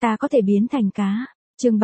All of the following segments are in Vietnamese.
Ta có thể biến thành cá. Chương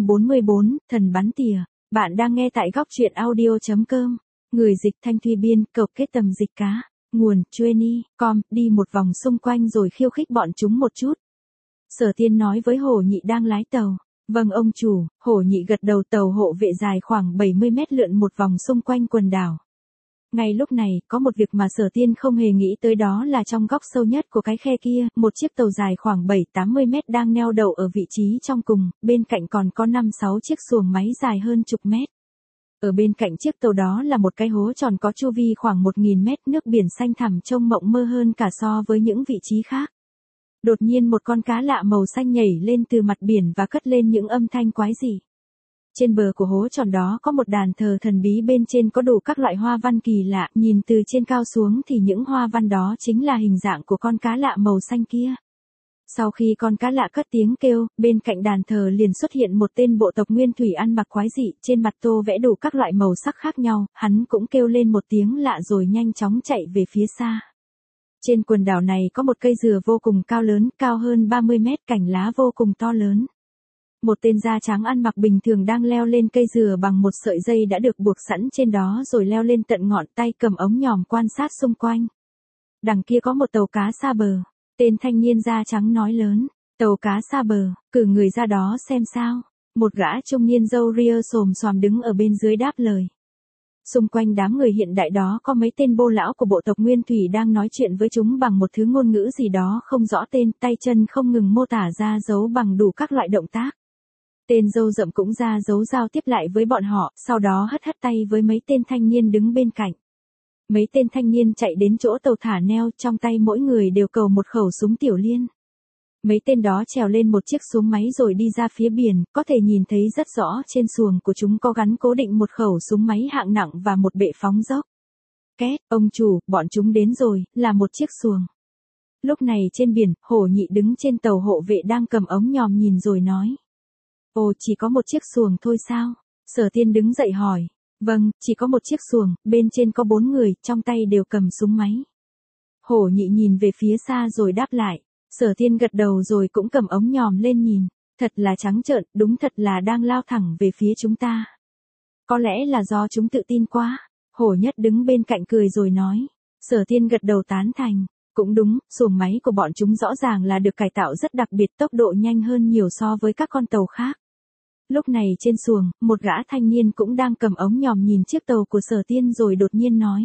344, thần bắn tỉa. Bạn đang nghe tại góc audio.com. Người dịch Thanh Thuy biên, cộc kết tầm dịch cá. Nguồn, Chueny.com, đi một vòng xung quanh rồi khiêu khích bọn chúng một chút. Sở Tiên nói với Hổ Nhị đang lái tàu. Vâng ông chủ. Hổ Nhị gật đầu. Tàu hộ vệ dài khoảng 70 mét lượn một vòng xung quanh quần đảo. Ngay lúc này, có một việc mà Sở Tiên không hề nghĩ tới, đó là trong góc sâu nhất của cái khe kia, một chiếc tàu dài khoảng 7-80 mét đang neo đậu ở vị trí trong cùng, bên cạnh còn có 5-6 chiếc xuồng máy dài hơn chục mét. Ở bên cạnh chiếc tàu đó là một cái hố tròn có chu vi khoảng 1.000 mét, nước biển xanh thẳm trông mộng mơ hơn cả so với những vị trí khác. Đột nhiên một con cá lạ màu xanh nhảy lên từ mặt biển và cất lên những âm thanh quái dị. Trên bờ của hố tròn đó có một đàn thờ thần bí, bên trên có đủ các loại hoa văn kỳ lạ, nhìn từ trên cao xuống thì những hoa văn đó chính là hình dạng của con cá lạ màu xanh kia. Sau khi con cá lạ cất tiếng kêu, bên cạnh đàn thờ liền xuất hiện một tên bộ tộc nguyên thủy ăn mặc quái dị, trên mặt tô vẽ đủ các loại màu sắc khác nhau, hắn cũng kêu lên một tiếng lạ rồi nhanh chóng chạy về phía xa. Trên quần đảo này có một cây dừa vô cùng cao lớn, cao hơn 30 mét, cành lá vô cùng to lớn. Một tên da trắng ăn mặc bình thường đang leo lên cây dừa bằng một sợi dây đã được buộc sẵn trên đó rồi leo lên tận ngọn, tay cầm ống nhòm quan sát xung quanh. Đằng kia có một tàu cá xa bờ. Tên thanh niên da trắng nói lớn. Tàu cá xa bờ, cử người ra đó xem sao. Một gã trung niên râu ria xồm xoàm đứng ở bên dưới đáp lời. Xung quanh đám người hiện đại đó có mấy tên bô lão của bộ tộc Nguyên Thủy đang nói chuyện với chúng bằng một thứ ngôn ngữ gì đó không rõ tên, tay chân không ngừng mô tả ra dấu bằng đủ các loại động tác. Tên râu rậm cũng ra dấu giao tiếp lại với bọn họ, sau đó hất hất tay với mấy tên thanh niên đứng bên cạnh. Mấy tên thanh niên chạy đến chỗ tàu thả neo, trong tay mỗi người đều cầu một khẩu súng tiểu liên. Mấy tên đó trèo lên một chiếc xuồng máy rồi đi ra phía biển, có thể nhìn thấy rất rõ trên xuồng của chúng có gắn cố định một khẩu súng máy hạng nặng và một bệ phóng dốc. Két, ông chủ, bọn chúng đến rồi, là một chiếc xuồng. Lúc này trên biển, Hổ Nhị đứng trên tàu hộ vệ đang cầm ống nhòm nhìn rồi nói. Ồ, chỉ có một chiếc xuồng thôi sao? Sở Tiên đứng dậy hỏi. Vâng, chỉ có một chiếc xuồng, bên trên có 4 người, trong tay đều cầm súng máy. Hổ Nhị nhìn về phía xa rồi đáp lại. Sở Tiên gật đầu rồi cũng cầm ống nhòm lên nhìn. Thật là trắng trợn, đúng thật là đang lao thẳng về phía chúng ta. Có lẽ là do chúng tự tin quá. Hổ Nhất đứng bên cạnh cười rồi nói. Sở Tiên gật đầu tán thành. Cũng đúng, xuồng máy của bọn chúng rõ ràng là được cải tạo rất đặc biệt, tốc độ nhanh hơn nhiều so với các con tàu khác. Lúc này trên xuồng, một gã thanh niên cũng đang cầm ống nhòm nhìn chiếc tàu của Sở Tiên rồi đột nhiên nói.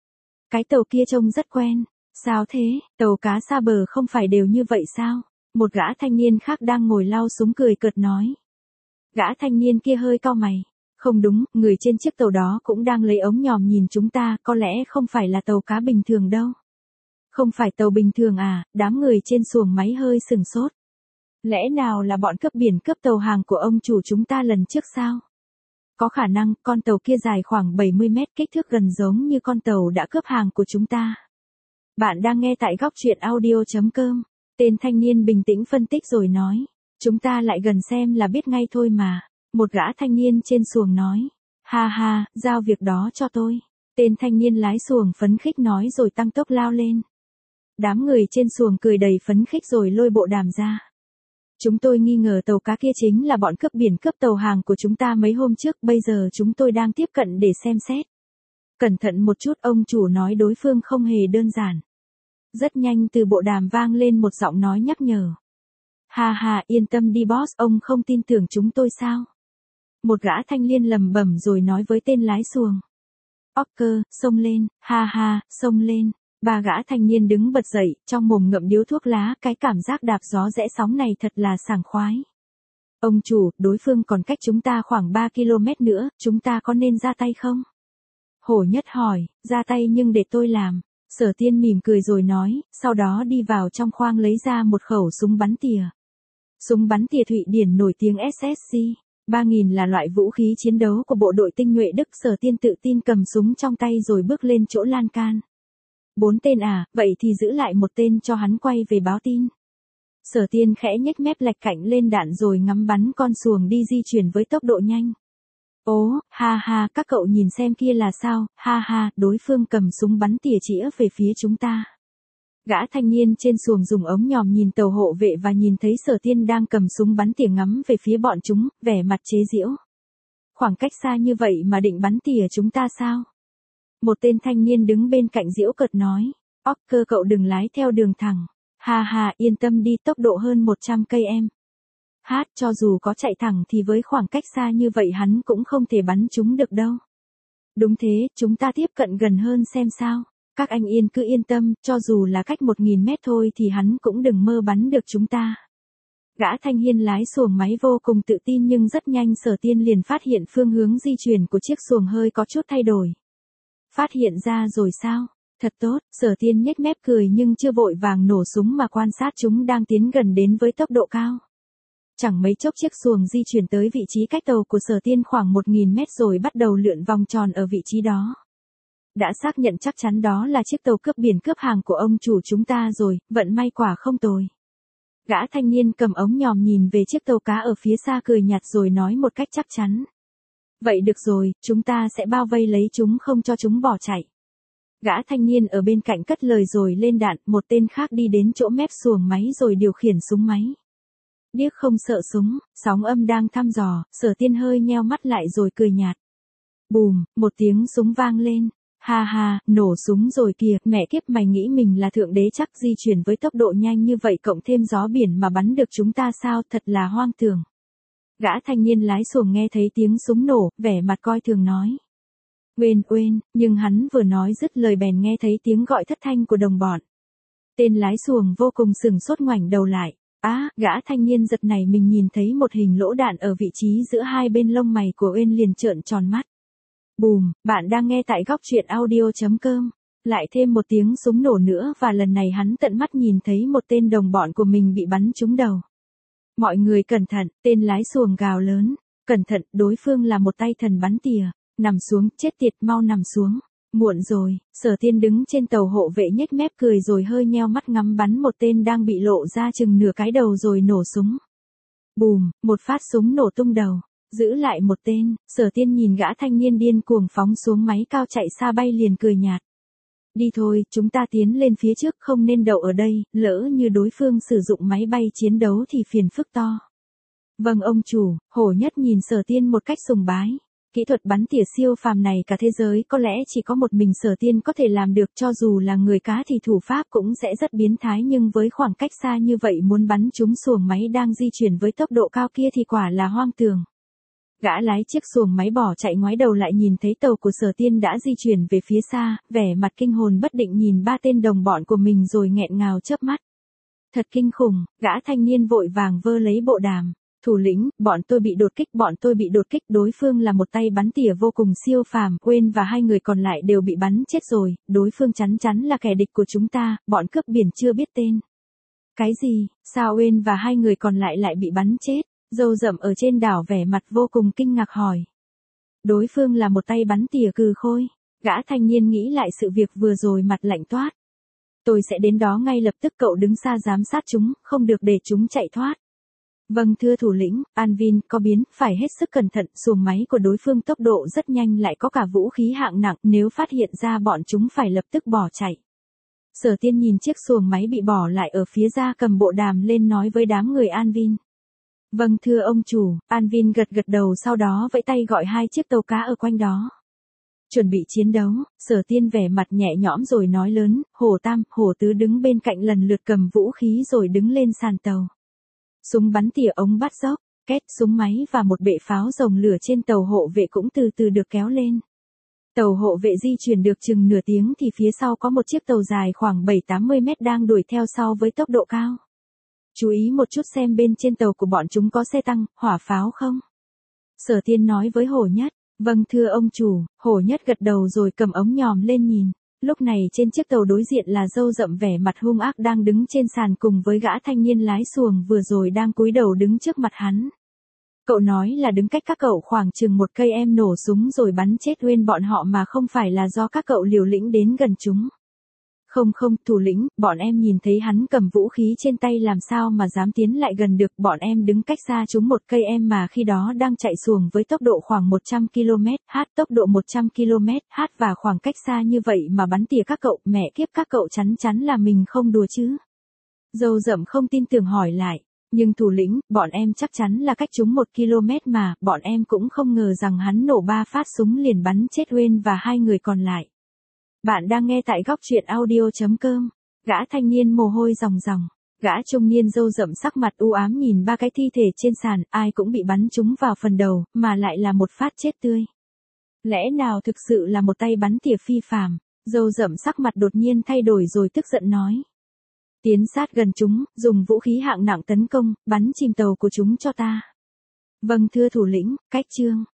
Cái tàu kia trông rất quen. Sao thế, tàu cá xa bờ không phải đều như vậy sao? Một gã thanh niên khác đang ngồi lau súng cười cợt nói. Gã thanh niên kia hơi cau mày. Không đúng, người trên chiếc tàu đó cũng đang lấy ống nhòm nhìn chúng ta, có lẽ không phải là tàu cá bình thường đâu. Không phải tàu bình thường à? Đám người trên xuồng máy hơi sừng sốt. Lẽ nào là bọn cướp biển cướp tàu hàng của ông chủ chúng ta lần trước sao? Có khả năng, con tàu kia dài khoảng 70 mét, kích thước gần giống như con tàu đã cướp hàng của chúng ta. Bạn đang nghe tại góc audio.com. Tên thanh niên bình tĩnh phân tích rồi nói. Chúng ta lại gần xem là biết ngay thôi mà. Một gã thanh niên trên xuồng nói. Ha ha, giao việc đó cho tôi. Tên thanh niên lái xuồng phấn khích nói rồi tăng tốc lao lên. Đám người trên xuồng cười đầy phấn khích rồi lôi bộ đàm ra. Chúng tôi nghi ngờ tàu cá kia chính là bọn cướp biển cướp tàu hàng của chúng ta mấy hôm trước, bây giờ chúng tôi đang tiếp cận để xem xét. Cẩn thận một chút, ông chủ nói đối phương không hề đơn giản. Rất nhanh từ bộ đàm vang lên một giọng nói nhắc nhở. Ha ha, yên tâm đi boss, ông không tin tưởng chúng tôi sao? Một gã thanh niên lầm bẩm rồi nói với tên lái xuồng. Oscar, xông lên, ha ha, xông lên. Ba gã thanh niên đứng bật dậy, trong mồm ngậm điếu thuốc lá, cái cảm giác đạp gió rẽ sóng này thật là sảng khoái. Ông chủ, đối phương còn cách chúng ta khoảng 3 km nữa, chúng ta có nên ra tay không? Hổ Nhất hỏi, ra tay nhưng để tôi làm. Sở Tiên mỉm cười rồi nói, sau đó đi vào trong khoang lấy ra một khẩu súng bắn tỉa. Súng bắn tỉa Thụy Điển nổi tiếng SSC 3000 là loại vũ khí chiến đấu của bộ đội tinh nhuệ Đức. Sở Tiên tự tin cầm súng trong tay rồi bước lên chỗ lan can. 4 tên à, vậy thì giữ lại một tên cho hắn quay về báo tin. Sở Tiên khẽ nhếch mép lạch cạnh lên đạn rồi ngắm bắn con xuồng đi di chuyển với tốc độ nhanh. Ố, ha ha, các cậu nhìn xem kia là sao, ha ha, đối phương cầm súng bắn tỉa chĩa về phía chúng ta. Gã thanh niên trên xuồng dùng ống nhòm nhìn tàu hộ vệ và nhìn thấy Sở Tiên đang cầm súng bắn tỉa ngắm về phía bọn chúng, vẻ mặt chế giễu. Khoảng cách xa như vậy mà định bắn tỉa chúng ta sao? Một tên thanh niên đứng bên cạnh giễu cợt nói. Oscar cậu đừng lái theo đường thẳng. Ha ha, yên tâm đi, tốc độ hơn 100 cây em. Hát, cho dù có chạy thẳng thì với khoảng cách xa như vậy hắn cũng không thể bắn chúng được đâu. Đúng thế, chúng ta tiếp cận gần hơn xem sao. Các anh cứ yên tâm, cho dù là cách 1000 mét thôi thì hắn cũng đừng mơ bắn được chúng ta. Gã thanh niên lái xuồng máy vô cùng tự tin nhưng rất nhanh Sở Tiên liền phát hiện phương hướng di chuyển của chiếc xuồng hơi có chút thay đổi. Phát hiện ra rồi sao? Thật tốt, Sở Tiên nhếch mép cười nhưng chưa vội vàng nổ súng mà quan sát chúng đang tiến gần đến với tốc độ cao. Chẳng mấy chốc chiếc xuồng di chuyển tới vị trí cách tàu của Sở Tiên khoảng 1000 mét rồi bắt đầu lượn vòng tròn ở vị trí đó. Đã xác nhận chắc chắn đó là chiếc tàu cướp biển cướp hàng của ông chủ chúng ta rồi, vận may quả không tồi. Gã thanh niên cầm ống nhòm nhìn về chiếc tàu cá ở phía xa cười nhạt rồi nói một cách chắc chắn. Vậy được rồi, chúng ta sẽ bao vây lấy chúng không cho chúng bỏ chạy. Gã thanh niên ở bên cạnh cất lời rồi lên đạn, một tên khác đi đến chỗ mép xuồng máy rồi điều khiển súng máy. Điếc không sợ súng, sóng âm đang thăm dò, Sở Tiên hơi nheo mắt lại rồi cười nhạt. Bùm, một tiếng súng vang lên. Ha ha, nổ súng rồi kìa, mẹ kiếp mày nghĩ mình là thượng đế chắc di chuyển với tốc độ nhanh như vậy cộng thêm gió biển mà bắn được chúng ta sao, thật là hoang tưởng. Gã thanh niên lái xuồng nghe thấy tiếng súng nổ, vẻ mặt coi thường nói. Uên, nhưng hắn vừa nói dứt lời bèn nghe thấy tiếng gọi thất thanh của đồng bọn. Tên lái xuồng vô cùng sửng sốt ngoảnh đầu lại. Gã thanh niên giật nảy mình nhìn thấy một hình lỗ đạn ở vị trí giữa hai bên lông mày của Uyên liền trợn tròn mắt. Bùm, bạn đang nghe tại góc truyện audio.com. Lại thêm một tiếng súng nổ nữa và lần này hắn tận mắt nhìn thấy một tên đồng bọn của mình bị bắn trúng đầu. Mọi người cẩn thận, tên lái xuồng gào lớn. Cẩn thận, đối phương là một tay thần bắn tỉa. Nằm xuống, chết tiệt, mau nằm xuống. Muộn rồi, Sở Tiên đứng trên tàu hộ vệ nhếch mép cười rồi hơi nheo mắt ngắm bắn một tên đang bị lộ ra chừng nửa cái đầu rồi nổ súng. Bùm, một phát súng nổ tung đầu. Giữ lại một tên, Sở Tiên nhìn gã thanh niên điên cuồng phóng xuống máy cao chạy xa bay liền cười nhạt. Đi thôi, chúng ta tiến lên phía trước không nên đậu ở đây, lỡ như đối phương sử dụng máy bay chiến đấu thì phiền phức to. Vâng ông chủ, Hổ Nhất nhìn Sở Tiên một cách sùng bái. Kỹ thuật bắn tỉa siêu phàm này cả thế giới có lẽ chỉ có một mình Sở Tiên có thể làm được, cho dù là người cá thì thủ pháp cũng sẽ rất biến thái nhưng với khoảng cách xa như vậy muốn bắn trúng xuồng máy đang di chuyển với tốc độ cao kia thì quả là hoang tưởng. Gã lái chiếc xuồng máy bỏ chạy ngoái đầu lại nhìn thấy tàu của Sở Tiên đã di chuyển về phía xa, vẻ mặt kinh hồn bất định nhìn ba tên đồng bọn của mình rồi nghẹn ngào chớp mắt. Thật kinh khủng, gã thanh niên vội vàng vơ lấy bộ đàm. Thủ lĩnh, bọn tôi bị đột kích, đối phương là một tay bắn tỉa vô cùng siêu phàm, Uyên và hai người còn lại đều bị bắn chết rồi, đối phương chắn chắn là kẻ địch của chúng ta, bọn cướp biển chưa biết tên. Cái gì, sao Uyên và hai người còn lại lại bị bắn chết? Râu rậm ở trên đảo vẻ mặt vô cùng kinh ngạc hỏi. Đối phương là một tay bắn tỉa cừ khôi, gã thanh niên nghĩ lại sự việc vừa rồi mặt lạnh toát. Tôi sẽ đến đó ngay lập tức, cậu đứng xa giám sát chúng, không được để chúng chạy thoát. Vâng thưa thủ lĩnh, Anvin, có biến, phải hết sức cẩn thận, xuồng máy của đối phương tốc độ rất nhanh lại có cả vũ khí hạng nặng, nếu phát hiện ra bọn chúng phải lập tức bỏ chạy. Sở Tiên nhìn chiếc xuồng máy bị bỏ lại ở phía ra cầm bộ đàm lên nói với đám người Anvin. Vâng thưa ông chủ, Anvin gật đầu sau đó vẫy tay gọi hai chiếc tàu cá ở quanh đó. Chuẩn bị chiến đấu, Sở Tiên vẻ mặt nhẹ nhõm rồi nói lớn, Hổ Tam, Hổ Tứ đứng bên cạnh lần lượt cầm vũ khí rồi đứng lên sàn tàu. Súng bắn tỉa ống bắt dốc, két súng máy và một bệ pháo rồng lửa trên tàu hộ vệ cũng từ từ được kéo lên. Tàu hộ vệ di chuyển được chừng nửa tiếng thì phía sau có một chiếc tàu dài khoảng 7-80 mét đang đuổi theo sau với tốc độ cao. Chú ý một chút xem bên trên tàu của bọn chúng có xe tăng, hỏa pháo không? Sở Tiên nói với Hổ Nhất. Vâng thưa ông chủ, Hổ Nhất gật đầu rồi cầm ống nhòm lên nhìn. Lúc này trên chiếc tàu đối diện là Râu Rậm vẻ mặt hung ác đang đứng trên sàn cùng với gã thanh niên lái xuồng vừa rồi đang cúi đầu đứng trước mặt hắn. Cậu nói là đứng cách các cậu khoảng chừng 1 cây em nổ súng rồi bắn chết Uyên bọn họ mà không phải là do các cậu liều lĩnh đến gần chúng. Không không, thủ lĩnh, bọn em nhìn thấy hắn cầm vũ khí trên tay làm sao mà dám tiến lại gần được, bọn em đứng cách xa chúng một cây em mà khi đó đang chạy xuồng với tốc độ khoảng 100 km/h, tốc độ 100 km/h và khoảng cách xa như vậy mà bắn tỉa các cậu, mẹ kiếp các cậu chắn chắn là mình không đùa chứ. Dâu rậm không tin tưởng hỏi lại, nhưng thủ lĩnh, bọn em chắc chắn là cách chúng 1 km mà, bọn em cũng không ngờ rằng hắn nổ 3 phát súng liền bắn chết Wayne và 2 người còn lại. Bạn đang nghe tại góc truyện audio.com. Gã thanh niên mồ hôi ròng ròng. Gã trung niên râu rậm sắc mặt u ám nhìn 3 cái thi thể trên sàn, ai cũng bị bắn trúng vào phần đầu, mà lại là một phát chết tươi. Lẽ nào thực sự là một tay bắn tỉa phi phàm? Râu rậm sắc mặt đột nhiên thay đổi rồi tức giận nói. Tiến sát gần chúng, dùng vũ khí hạng nặng tấn công, bắn chìm tàu của chúng cho ta. Vâng thưa thủ lĩnh, cách chương.